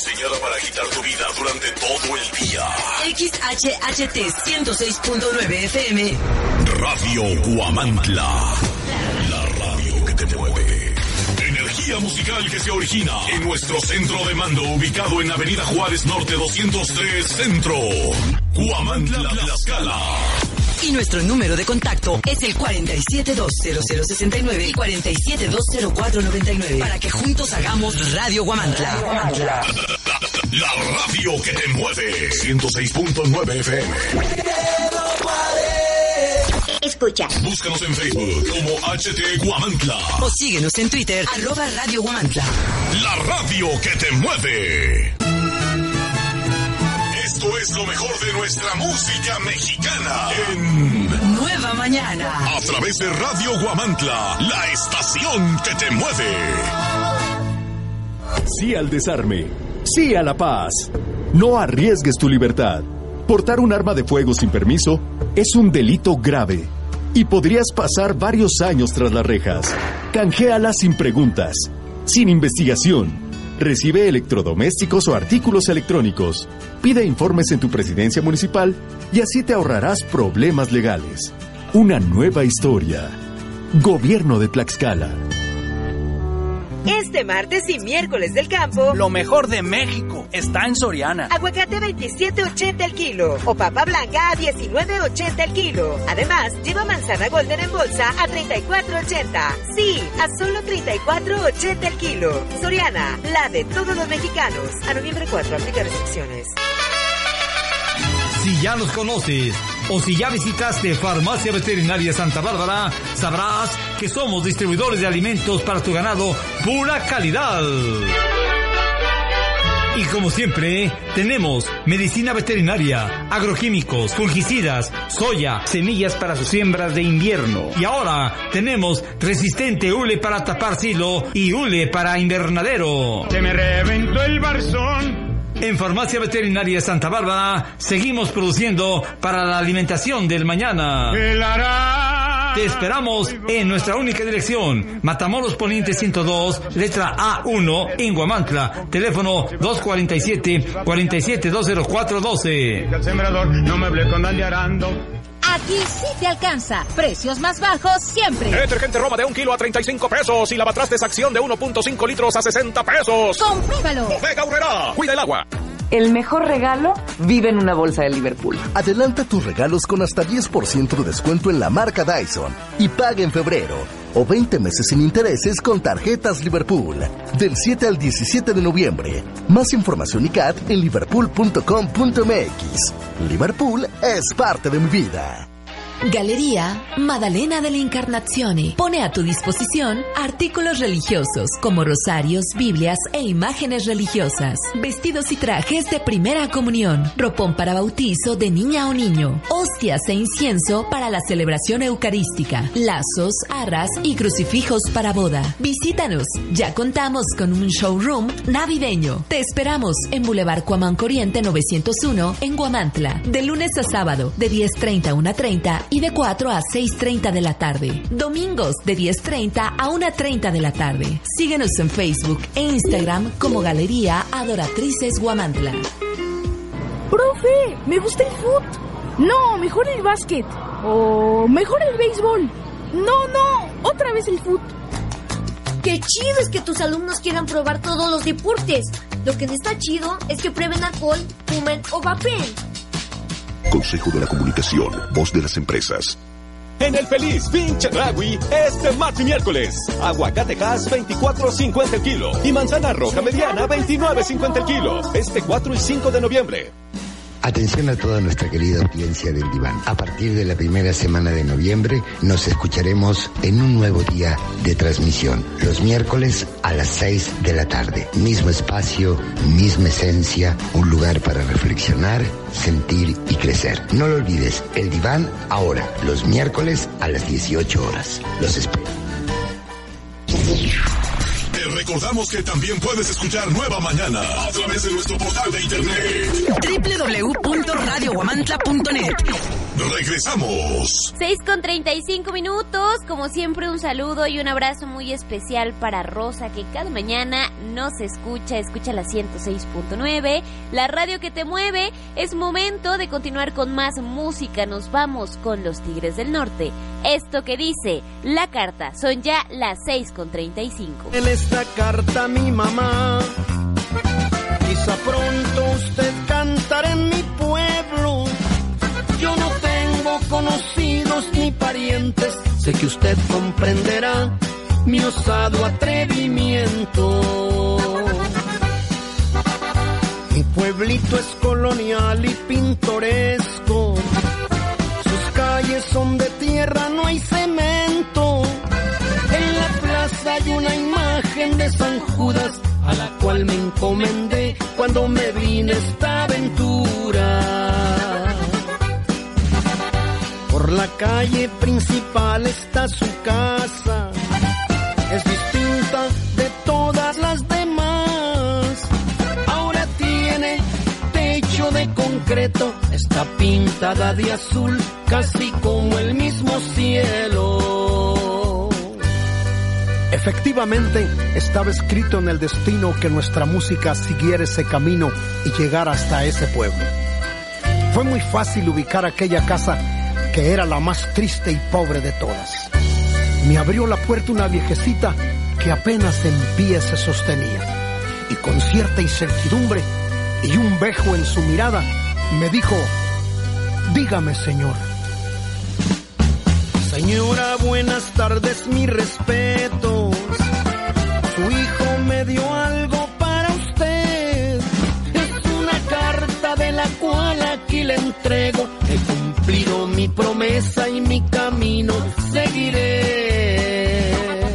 diseñada para agitar tu vida durante todo el día. XHHT 106.9 FM. Radio Huamantla. La radio que te mueve. Energía musical que se origina en nuestro centro de mando, ubicado en Avenida Juárez Norte 203 Centro. Huamantla, Tlaxcala. Y nuestro número de contacto es el 47-20069 y 47-20499 para que juntos hagamos Radio Huamantla. La radio que te mueve. 106.9 FM. Escucha. Búscanos en Facebook como HT Huamantla. O síguenos en Twitter, @Radio Huamantla. La radio que te mueve. Esto es lo mejor de nuestra música mexicana en Nueva Mañana. A través de Radio Huamantla, la estación que te mueve. Sí al desarme. Sí a la paz. No arriesgues tu libertad. Portar un arma de fuego sin permiso es un delito grave y podrías pasar varios años tras las rejas. Canjeala sin preguntas, sin investigación. Recibe electrodomésticos o artículos electrónicos. Pide informes en tu presidencia municipal y así te ahorrarás problemas legales. Una nueva historia. Gobierno de Tlaxcala. Este martes y miércoles del campo, lo mejor de México está en Soriana. Aguacate a 27.80 el kilo o papa blanca a 19.80 el kilo. Además, lleva manzana golden en bolsa a 34.80. Sí, a solo 34.80 el kilo. Soriana, la de todos los mexicanos. A noviembre 4, aplica restricciones. Si ya los conoces o si ya visitaste Farmacia Veterinaria Santa Bárbara, sabrás que somos distribuidores de alimentos para tu ganado pura calidad. Y como siempre, tenemos medicina veterinaria, agroquímicos, fungicidas, soya, semillas para sus siembras de invierno. Y ahora tenemos resistente hule para tapar silo y hule para invernadero. Se me reventó el barzón. En Farmacia Veterinaria Santa Bárbara seguimos produciendo para la alimentación del mañana. Te esperamos en nuestra única dirección, Matamoros Poniente 102, letra A1, en Huamantla. Teléfono 247-47-20412. El sembrador no me hablé con Dani Arando. Aquí sí te alcanza. Precios más bajos siempre. Detergente Roma de 1 kilo a 35 pesos y lavatrastes Acción de 1.5 litros a 60 pesos. ¡Compruébalo! Bodega Aurrerá, cuida el agua. El mejor regalo vive en una bolsa de Liverpool. Adelanta tus regalos con hasta 10% de descuento en la marca Dyson y paga en febrero. O 20 meses sin intereses con tarjetas Liverpool. Del 7 al 17 de noviembre. Más información y CAT en liverpool.com.mx. Liverpool es parte de mi vida. Galería Maddalena delle Incarnazioni pone a tu disposición artículos religiosos como rosarios, Biblias e imágenes religiosas, vestidos y trajes de primera comunión, ropón para bautizo de niña o niño, hostias e incienso para la celebración eucarística, lazos, arras y crucifijos para boda. Visítanos, ya contamos con un showroom navideño. Te esperamos en Boulevard Cuamanco Oriente 901 en Huamantla, de lunes a sábado de 10:30 a 1:30 y de 4 a 6:30 de la tarde. Domingos de 10:30 a 1:30 de la tarde. Síguenos en Facebook e Instagram como Galería Adoratrices Huamantla. ¡Profe! ¡Me gusta el fútbol! No, mejor el básquet. O mejor el béisbol. No, otra vez el fútbol. ¡Qué chido es que tus alumnos quieran probar todos los deportes! Lo que no está chido es que prueben alcohol, fumen o vapeen. Consejo de la Comunicación, voz de las empresas. En el Feliz Fin Chedraui, este martes y miércoles, aguacate Hass 24.50 el kilo y manzana roja mediana 29.50 el kilo, este 4 y 5 de noviembre. Atención a toda nuestra querida audiencia del Diván. A partir de la primera semana de noviembre nos escucharemos en un nuevo día de transmisión. Los miércoles a las 6 de la tarde. Mismo espacio, misma esencia, un lugar para reflexionar, sentir y crecer. No lo olvides, el Diván ahora, los miércoles a las 18 horas. Los espero. Te recordamos que también puedes escuchar Nueva Mañana a través de nuestro portal de internet www.radiohuamantla.net. Regresamos. 6:35. Como siempre, un saludo y un abrazo muy especial para Rosa, que cada mañana nos escucha la 106.9, la radio que te mueve. Es momento de continuar con más música. Nos vamos con los Tigres del Norte. Esto que dice la carta. Son ya las 6:35. En esta carta, mi mamá, quizá pronto usted cantará en mi pueblo. Yo no tengo conocidos ni parientes, sé que usted comprenderá mi osado atrevimiento. Mi pueblito es colonial y pintoresco, sus calles son de tierra, no hay cemento. En la plaza hay una imagen de San Judas, a la cual me encomendé cuando me vine esta aventura. Por la calle principal está su casa, es distinta de todas las demás. Ahora tiene techo de concreto, está pintada de azul, casi como el mismo cielo. Efectivamente, estaba escrito en el destino que nuestra música siguiera ese camino y llegara hasta ese pueblo. Fue muy fácil ubicar aquella casa, que era la más triste y pobre de todas. Me abrió la puerta una viejecita que apenas en pie se sostenía, y con cierta incertidumbre y un bejo en su mirada, me dijo: dígame, señor. Señora, buenas tardes, mis respetos. Su hijo me dio algo para usted. Es una carta de la cual aquí le entrego. He cumplido mi promesa y mi camino seguiré.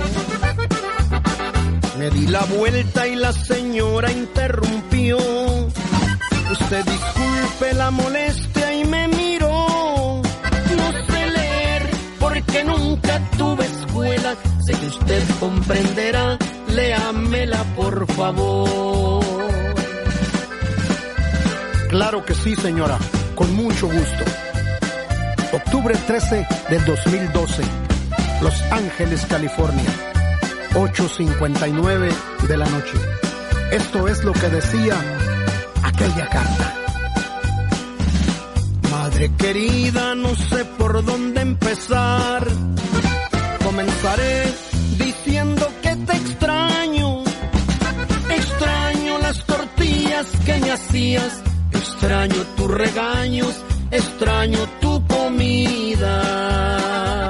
Me di la vuelta y la señora interrumpió. Usted disculpe la molestia y me miró. No sé leer porque nunca tuve escuela. Sé que usted comprenderá, léamela por favor. Claro que sí, señora, con mucho gusto. Octubre 13 del 2012, Los Ángeles, California, 8:59 de la noche. Esto es lo que decía aquella carta. Madre querida, no sé por dónde empezar. Comenzaré diciendo que te extraño. Extraño las tortillas que me hacías. Extraño tus regaños. Extraño tu comida.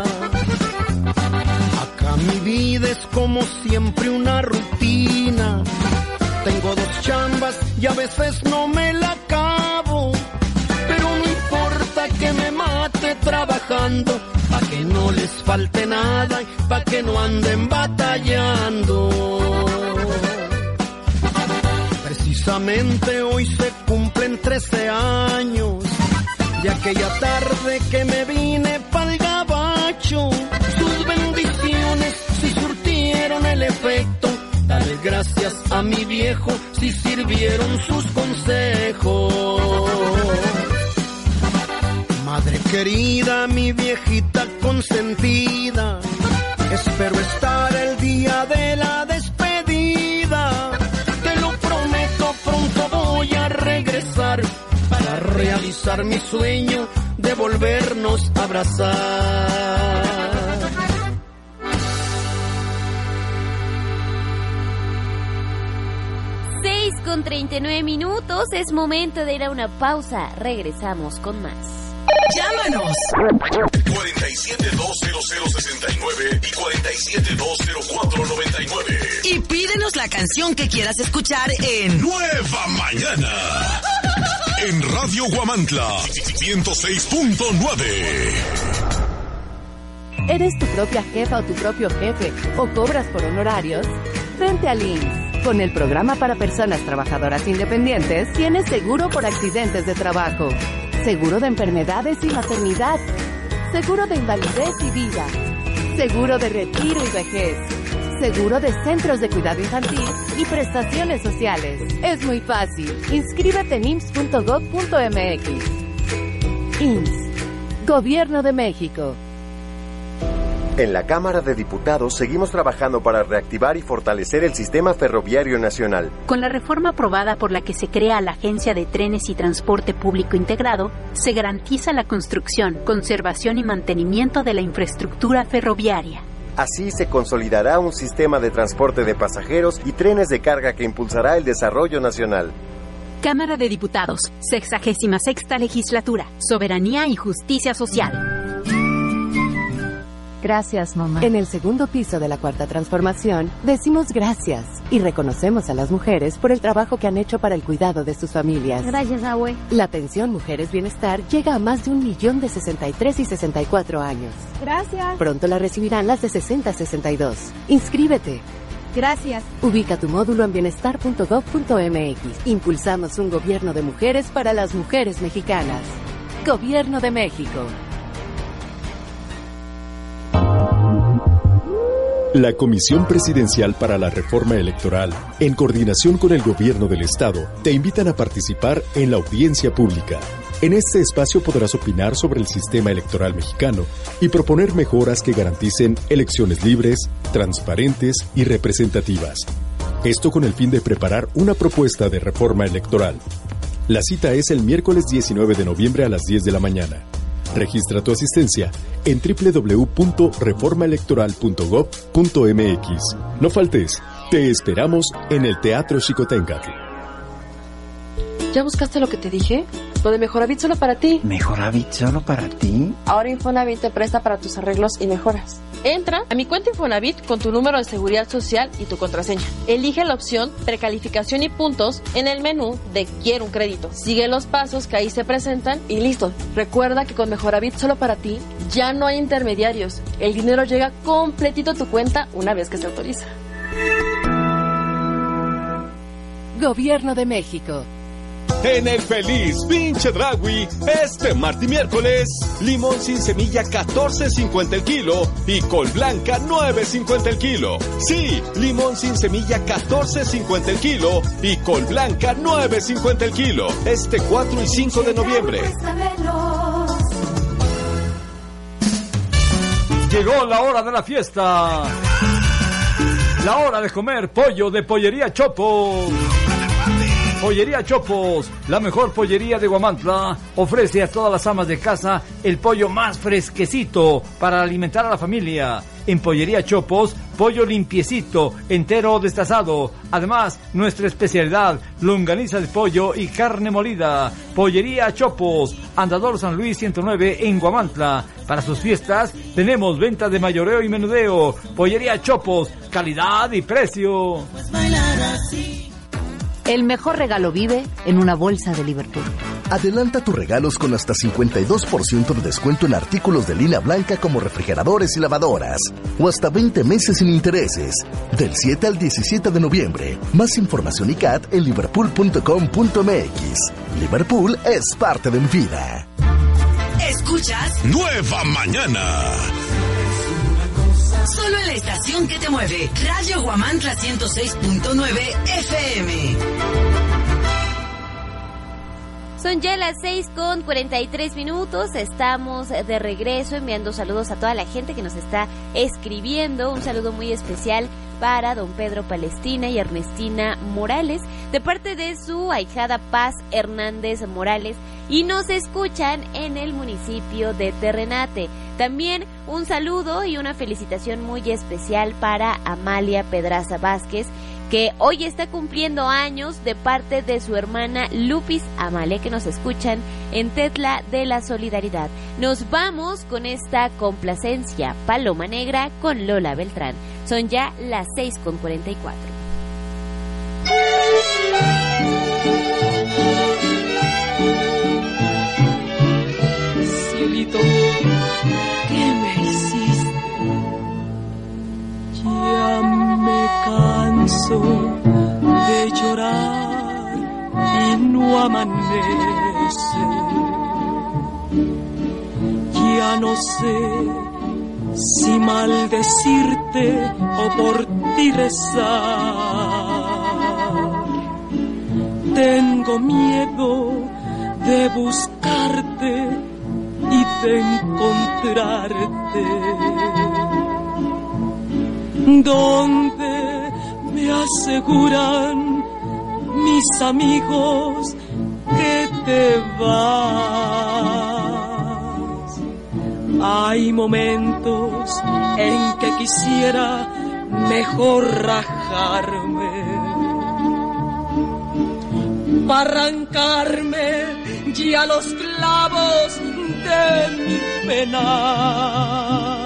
Acá mi vida es como siempre una rutina. Tengo 2 chambas y a veces no me la acabo. Pero no importa que me mate trabajando, pa' que no les falte nada y pa' que no anden batallando. Precisamente hoy se cumplen 13 años de aquella tarde que me vine pa'l gabacho. Sus bendiciones sí surtieron el efecto. Dale gracias a mi viejo si sirvieron sus consejos. Madre querida, mi viejita consentida, espero estar el día de la despedida. Te lo prometo, pronto voy a regresar para realizar mi sueño de volvernos a abrazar. 6:39. Es momento de ir a una pausa. Regresamos con más. ¡Llámanos! 47-200-69 y 47-204-99. Y pídenos la canción que quieras escuchar en Nueva Mañana. En Radio Guamantla 106.9. ¿Eres tu propia jefa o tu propio jefe o cobras por honorarios? Vente al IMSS. Con el programa para personas trabajadoras independientes, tienes seguro por accidentes de trabajo, seguro de enfermedades y maternidad, seguro de invalidez y vida, seguro de retiro y vejez, seguro de centros de cuidado infantil y prestaciones sociales. Es muy fácil. Inscríbete en ims.gov.mx. IMSS. Gobierno de México. En la Cámara de Diputados seguimos trabajando para reactivar y fortalecer el sistema ferroviario nacional. Con la reforma aprobada por la que se crea la Agencia de Trenes y Transporte Público Integrado, se garantiza la construcción, conservación y mantenimiento de la infraestructura ferroviaria. Así se consolidará un sistema de transporte de pasajeros y trenes de carga que impulsará el desarrollo nacional. Cámara de Diputados, 66ª Legislatura, Soberanía y Justicia Social. Gracias, mamá. En el segundo piso de la Cuarta Transformación, decimos gracias y reconocemos a las mujeres por el trabajo que han hecho para el cuidado de sus familias. Gracias, abue. La pensión Mujeres Bienestar llega a más de 1 millón de 63 y 64 años. Gracias. Pronto la recibirán las de 60 a 62. Inscríbete. Gracias. Ubica tu módulo en bienestar.gov.mx. Impulsamos un gobierno de mujeres para las mujeres mexicanas. Gobierno de México. La Comisión Presidencial para la Reforma Electoral, en coordinación con el Gobierno del Estado, te invitan a participar en la audiencia pública. En este espacio podrás opinar sobre el sistema electoral mexicano y proponer mejoras que garanticen elecciones libres, transparentes y representativas. Esto con el fin de preparar una propuesta de reforma electoral. La cita es el miércoles 19 de noviembre a las 10 de la mañana. Registra tu asistencia en www.reformaelectoral.gov.mx. No faltes, te esperamos en el Teatro Xicoténcatl. ¿Ya buscaste lo que te dije? Lo de Mejoravit solo para ti. ¿Mejoravit solo para ti? Ahora Infonavit te presta para tus arreglos y mejoras. Entra a mi cuenta Infonavit con tu número de seguridad social y tu contraseña. Elige la opción Precalificación y puntos en el menú de Quiero un crédito. Sigue los pasos que ahí se presentan y listo. Recuerda que con Mejoravit solo para ti ya no hay intermediarios. El dinero llega completito a tu cuenta una vez que se autoriza. Gobierno de México. En el Feliz Pinche Dragui, este martes y miércoles, limón sin semilla 14.50 el kilo y col blanca 9.50 el kilo. Sí, limón sin semilla 14.50 el kilo y col blanca 9.50 el kilo. Este 4 y 5 de noviembre. Llegó la hora de la fiesta. La hora de comer pollo de Pollería Chopos. Pollería Chopos, la mejor pollería de Huamantla, ofrece a todas las amas de casa el pollo más fresquecito para alimentar a la familia. En Pollería Chopos, pollo limpiecito, entero o destazado. Además, nuestra especialidad, longaniza de pollo y carne molida. Pollería Chopos, Andador San Luis 109 en Huamantla. Para sus fiestas, tenemos venta de mayoreo y menudeo. Pollería Chopos, calidad y precio. El mejor regalo vive en una bolsa de Liverpool. Adelanta tus regalos con hasta 52% de descuento en artículos de línea blanca como refrigeradores y lavadoras. O hasta 20 meses sin intereses. Del 7 al 17 de noviembre. Más información y CAT en liverpool.com.mx. Liverpool es parte de mi vida. Escuchas Nueva Mañana. Solo en la estación que te mueve. Radio Huamantla 106.9 FM. Son ya las 6:43. Estamos de regreso enviando saludos a toda la gente que nos está escribiendo. Un saludo muy especial para don Pedro Palestina y Ernestina Morales, de parte de su ahijada Paz Hernández Morales, y nos escuchan en el municipio de Terrenate. También un saludo y una felicitación muy especial para Amalia Pedraza Vázquez, que hoy está cumpliendo años, de parte de su hermana Lupis Amalia, que nos escuchan en Tetla de la Solidaridad. Nos vamos con esta complacencia, Paloma Negra con Lola Beltrán. Son ya las 6:44. Cielito, ¿qué me hiciste? Ya me canso de llorar y no amanece. Ya no sé si maldecirte o por ti rezar. Tengo miedo de buscarte y de encontrarte, donde me aseguran mis amigos que te vas. Hay momentos en que quisiera mejor rajarme para arrancarme ya los clavos de mi pena.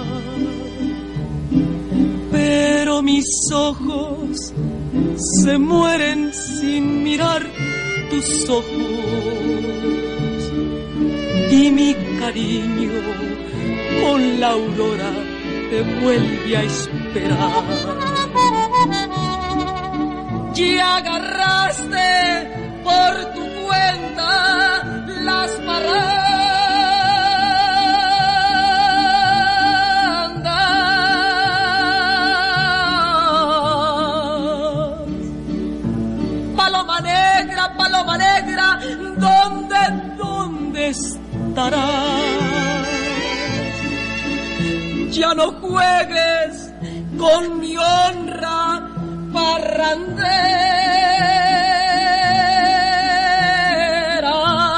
Pero mis ojos se mueren sin mirar tus ojos, y mi cariño con la aurora te vuelve a esperar. Ya agarraste por tu cuenta las parrandas, paloma negra, ¿dónde estarás? Ya no juegues con mi honra parrandera.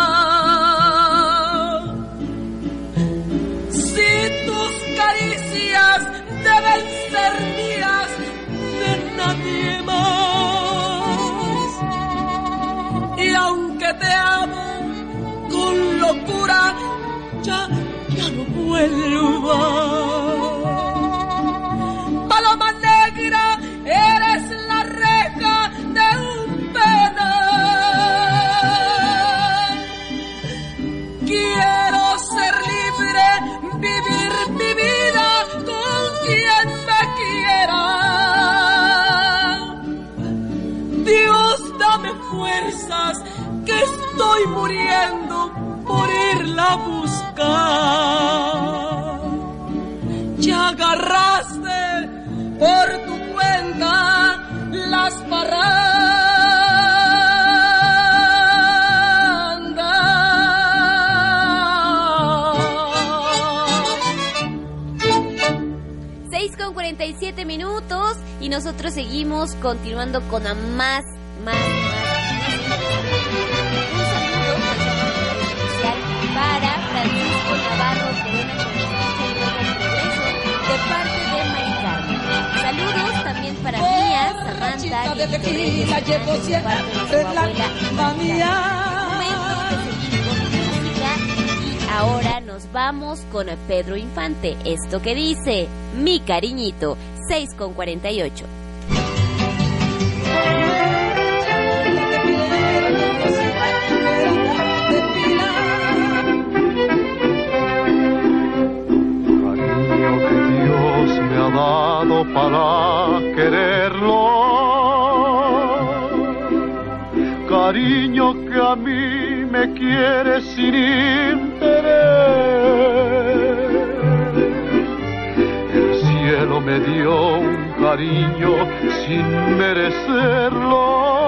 Si tus caricias deben ser mías, de nadie más. Y aunque te amo con locura, ya no vuelvas. Paloma negra, eres la reja de un penal. Quiero ser libre, vivir mi vida con quien me quiera. Dios, dame fuerzas, que estoy muriendo por irla a buscar. Ya agarraste por tu cuenta las parrandas. 6:47 minutos y nosotros seguimos continuando con más. Un saludo especial para Francisco Navarro Corona, de parte de Mari Carmen. Saludos también para Mía, Samantha, que de parte de su abuela Mía. Momento de seguir con música y ahora nos vamos con Pedro Infante. Esto que dice, mi cariñito, 6:48. Dado para quererlo, cariño que a mí me quiere sin interés. El cielo me dio un cariño sin merecerlo,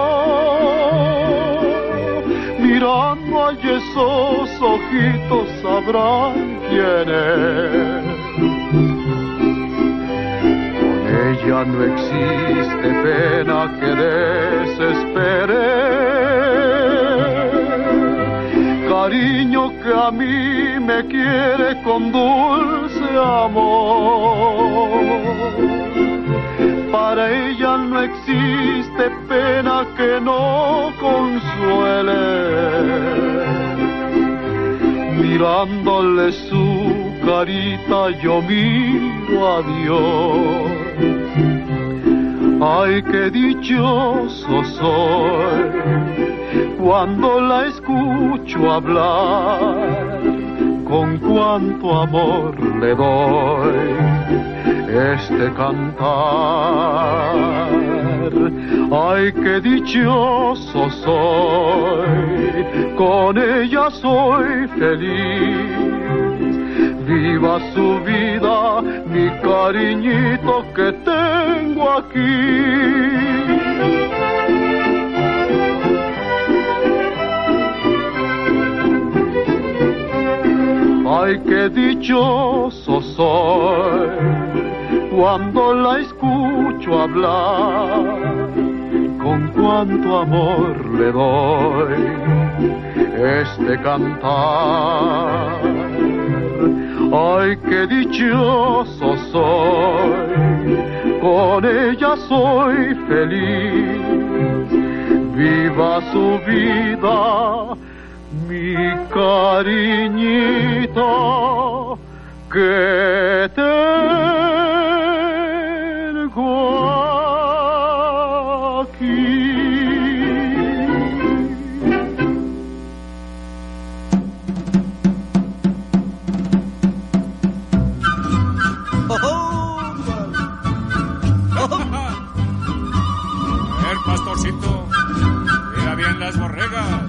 mirando a esos ojitos sabrán quién es. Ya no existe pena que desespere, cariño que a mí me quiere con dulce amor. Para ella no existe pena que no consuele, mirándole su carita yo miro a Dios. Ay, qué dichoso soy cuando la escucho hablar, con cuánto amor le doy este cantar. Ay, qué dichoso soy, con ella soy feliz. Viva su vida, mi cariñito que tengo aquí. Ay, qué dichoso soy cuando la escucho hablar, con cuánto amor le doy este cantar. Ay, qué dichoso soy, con ella soy feliz, viva su vida, mi cariñito, que tengo aquí. Pastorcito, mira bien las borregas.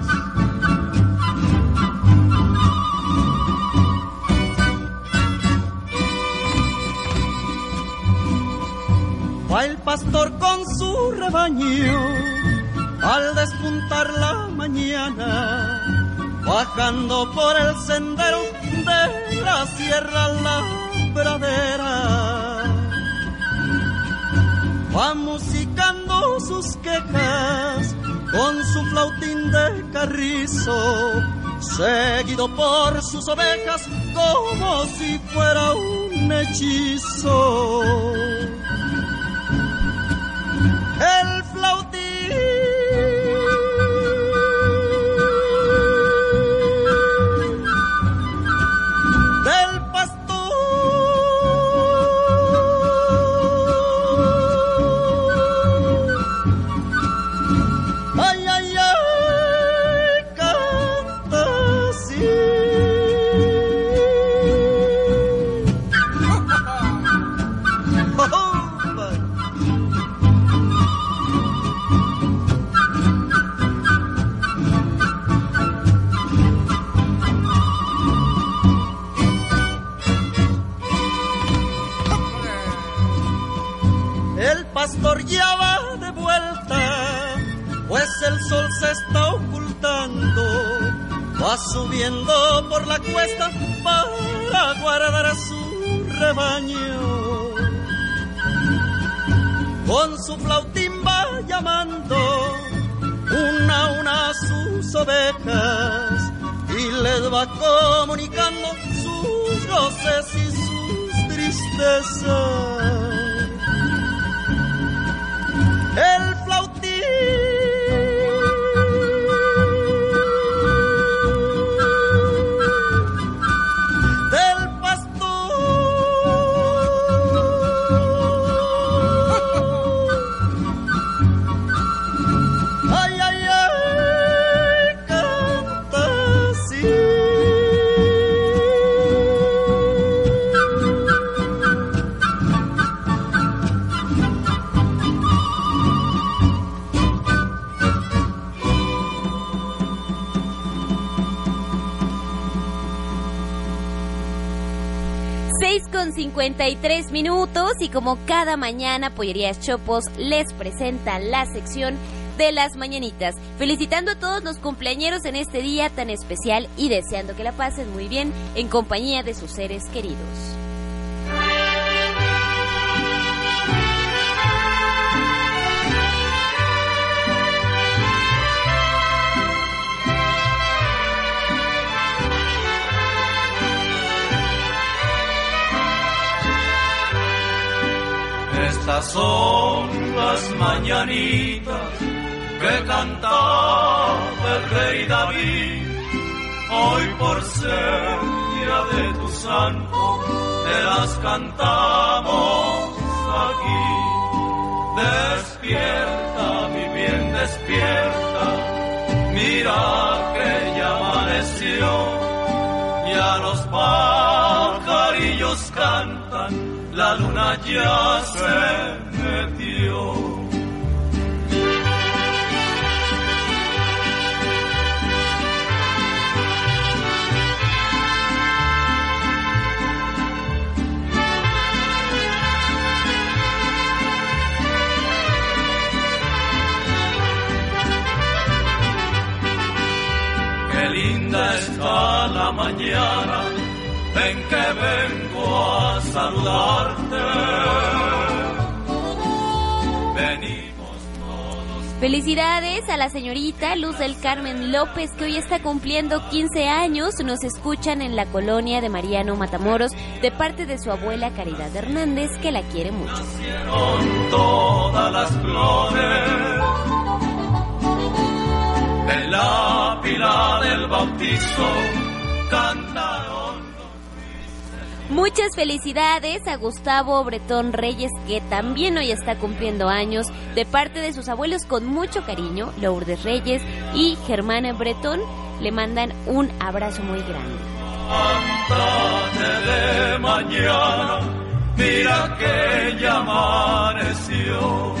Va el pastor con su rebaño al despuntar la mañana, bajando por el sendero de la sierra a la pradera. Va musicando sus quejas con su flautín de carrizo, seguido por sus ovejas como si fuera un hechizo. El flautín del pastor ya va de vuelta, pues el sol se está ocultando, va subiendo por la cuesta para guardar a su rebaño. Con su flautín va llamando una a una a sus ovejas y les va comunicando sus goces y sus tristezas. El flautín del pastor, ay, ay, ay, canta así. Con 53 minutos y como cada mañana Pollerías Chopos les presenta la sección de las mañanitas, felicitando a todos los cumpleañeros en este día tan especial y deseando que la pasen muy bien en compañía de sus seres queridos. Estas son las mañanitas que cantaba el rey David. Hoy por ser día de tu santo, te las cantamos aquí. Despierta, mi bien, despierta, mira que ya amaneció. Ya los pajarillos cantan, la luna ya se metió. Qué linda está la mañana ven que vengo a saludarte. Felicidades a la señorita Luz del Carmen López, que hoy está cumpliendo 15 años. Nos escuchan en la colonia de Mariano Matamoros, de parte de su abuela Caridad Hernández, que la quiere mucho. Nacieron todas las flores en la pila del bautizo, cantaron. Muchas felicidades a Gustavo Bretón Reyes, que también hoy está cumpliendo años, de parte de sus abuelos con mucho cariño, Lourdes Reyes y Germán Bretón. Le mandan un abrazo muy grande. Levántate de mañana, mira que ya amaneció.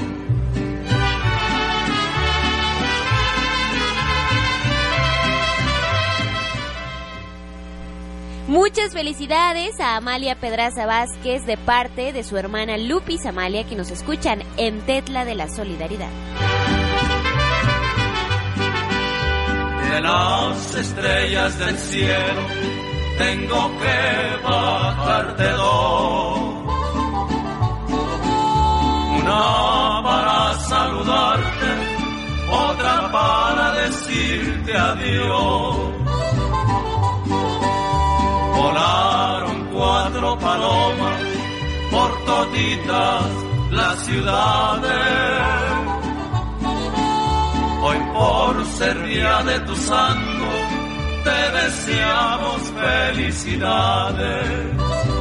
Muchas felicidades a Amalia Pedraza Vázquez, de parte de su hermana Lupis Amalia, que nos escuchan en Tetla de la Solidaridad. De las estrellas del cielo tengo que bajarte dos, una para saludarte, otra para decirte adiós. Volaron 4 palomas por toditas las ciudades. Hoy por ser día de tu santo te deseamos felicidades.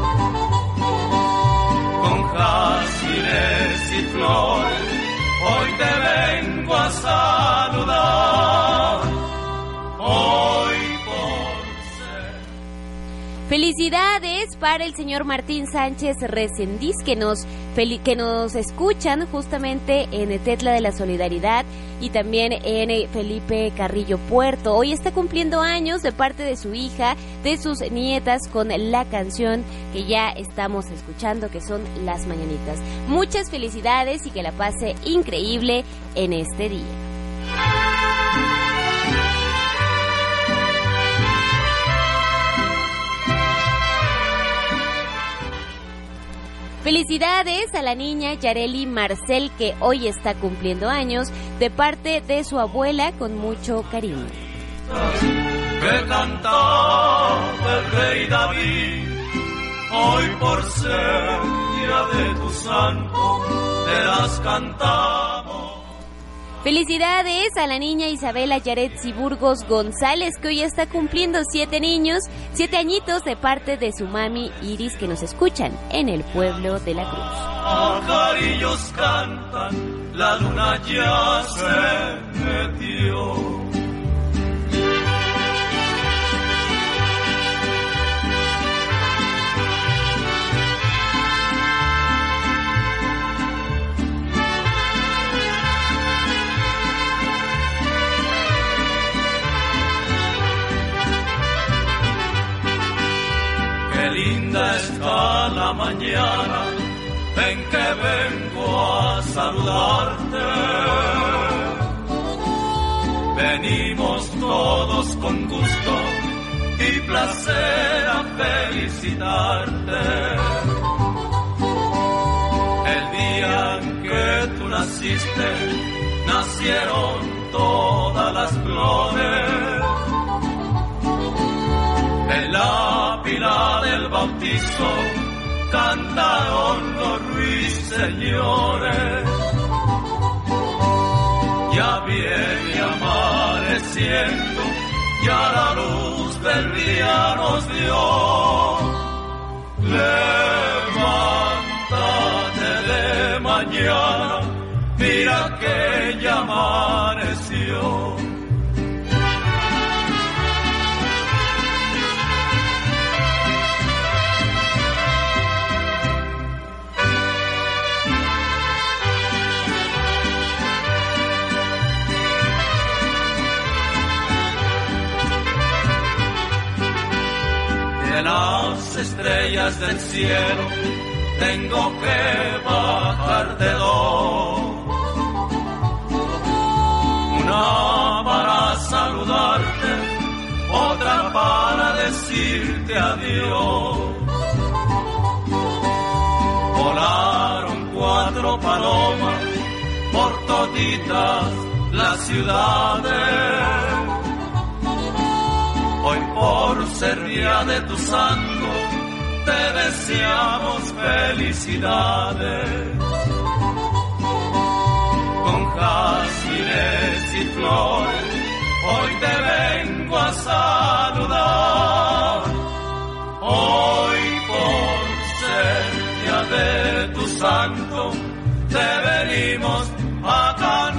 Con jazmines y flores hoy te vengo a saludar. Hoy felicidades para el señor Martín Sánchez Resendiz, que nos escuchan justamente en Tetla de la Solidaridad y también en Felipe Carrillo Puerto. Hoy está cumpliendo años, de parte de su hija, de sus nietas, con la canción que ya estamos escuchando, que son Las Mañanitas. Muchas felicidades y que la pase increíble en este día. Felicidades a la niña Yareli Marcel, que hoy está cumpliendo años, de parte de su abuela con mucho cariño. Que cantaba el rey David, hoy por ser día de tu santo, te las cantamos. Felicidades a la niña Isabela Yaretsi Burgos González, que hoy está cumpliendo 7 añitos, de parte de su mami Iris, que nos escuchan en el pueblo de la Cruz. Pajarillos cantan, la luna ya se metió. Qué linda está la mañana en que vengo a saludarte. Venimos todos con gusto y placer a felicitarte. El día en que tú naciste, nacieron todas las flores. En la pila del bautizo cantaron los ruiseñores. Ya viene amaneciendo, ya la luz del día nos dio. Levántate de mañana, mira que ya amaneció. De las estrellas del cielo tengo que bajarte dos, una para saludarte, otra para decir decirte adiós. Volaron 4 palomas por toditas las ciudades. Hoy por ser día de tu santo te deseamos felicidades. Con jazmines y flores hoy te vengo a saludar. Hoy por ser día de tu santo te venimos a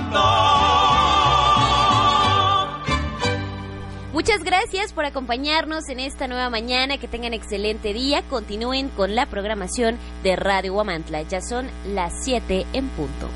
cantar. Muchas gracias por acompañarnos en esta nueva mañana. Que tengan excelente día. Continúen con la programación de Radio Huamantla. Ya son las 7 en punto.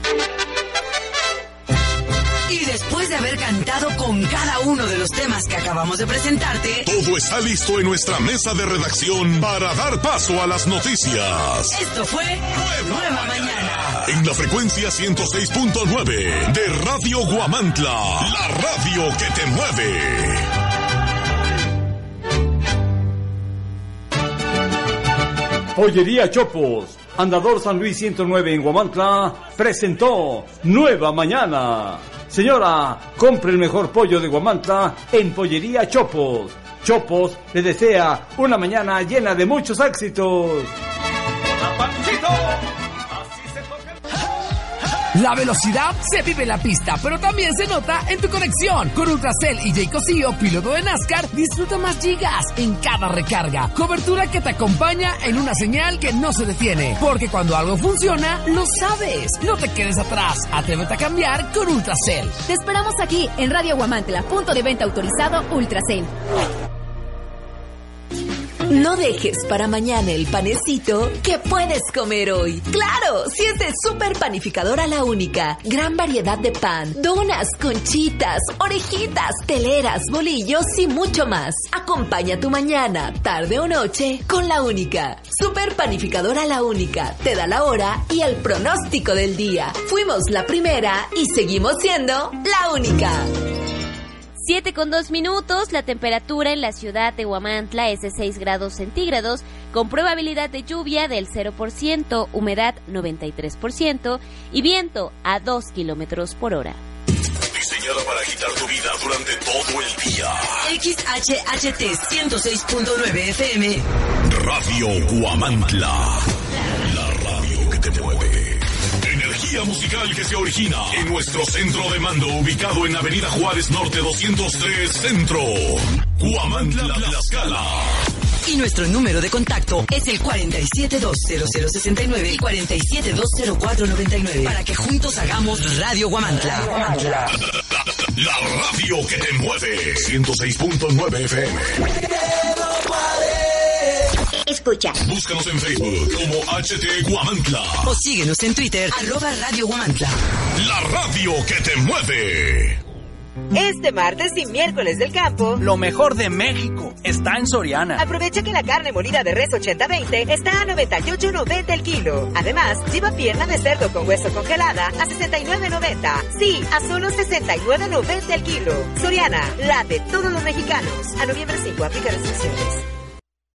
Y después de haber cantado con cada uno de los temas que acabamos de presentarte, todo está listo en nuestra mesa de redacción para dar paso a las noticias. Esto fue Nueva Mañana. En la frecuencia 106.9 de Radio Huamantla, la radio que te mueve. Pollería Chopos, Andador San Luis 109 en Huamantla, presentó Nueva Mañana. Señora, compre el mejor pollo de Huamantla en Pollería Chopos. Chopos le desea una mañana llena de muchos éxitos. La velocidad se vive en la pista, pero también se nota en tu conexión. Con Ultracel y Jay Cosío, piloto de NASCAR, disfruta más gigas en cada recarga. Cobertura que te acompaña en una señal que no se detiene. Porque cuando algo funciona, lo sabes. No te quedes atrás. Atrévete a cambiar con Ultracel. Te esperamos aquí en Radio Huamantla, punto de venta autorizado Ultracel. No dejes para mañana el panecito que puedes comer hoy. ¡Claro! Si es de Super Panificadora La Única. Gran variedad de pan, donas, conchitas, orejitas, teleras, bolillos y mucho más. Acompaña tu mañana, tarde o noche con La Única. Super Panificadora La Única. Te da la hora y el pronóstico del día. Fuimos la primera y seguimos siendo La Única. 7:02, la temperatura en la ciudad de Huamantla es de 6 grados centígrados, con probabilidad de lluvia del 0%, humedad 93% y viento a 2 kilómetros por hora. Diseñada para agitar tu vida durante todo el día. XHHT 106.9 FM. Radio Huamantla. La radio que te mueve. Energía musical que se origina en nuestro centro de mando, ubicado en Avenida Juárez Norte 203 Centro, Huamantla, Tlaxcala. Y nuestro número de contacto es el 47200069 y 47204999 para que juntos hagamos Radio Huamantla. La radio que te mueve. 106.9 FM. Escucha. Búscanos en Facebook como HT Huamantla. O síguenos en Twitter, @Radio Huamantla. La radio que te mueve. Este martes y miércoles del campo, lo mejor de México está en Soriana. Aprovecha que la carne molida de res 80-20 está a 98.90 el kilo. Además, lleva pierna de cerdo con hueso congelada a 69.90. Sí, a solo 69.90 el kilo. Soriana, la de todos los mexicanos. A noviembre 5, aplica restricciones.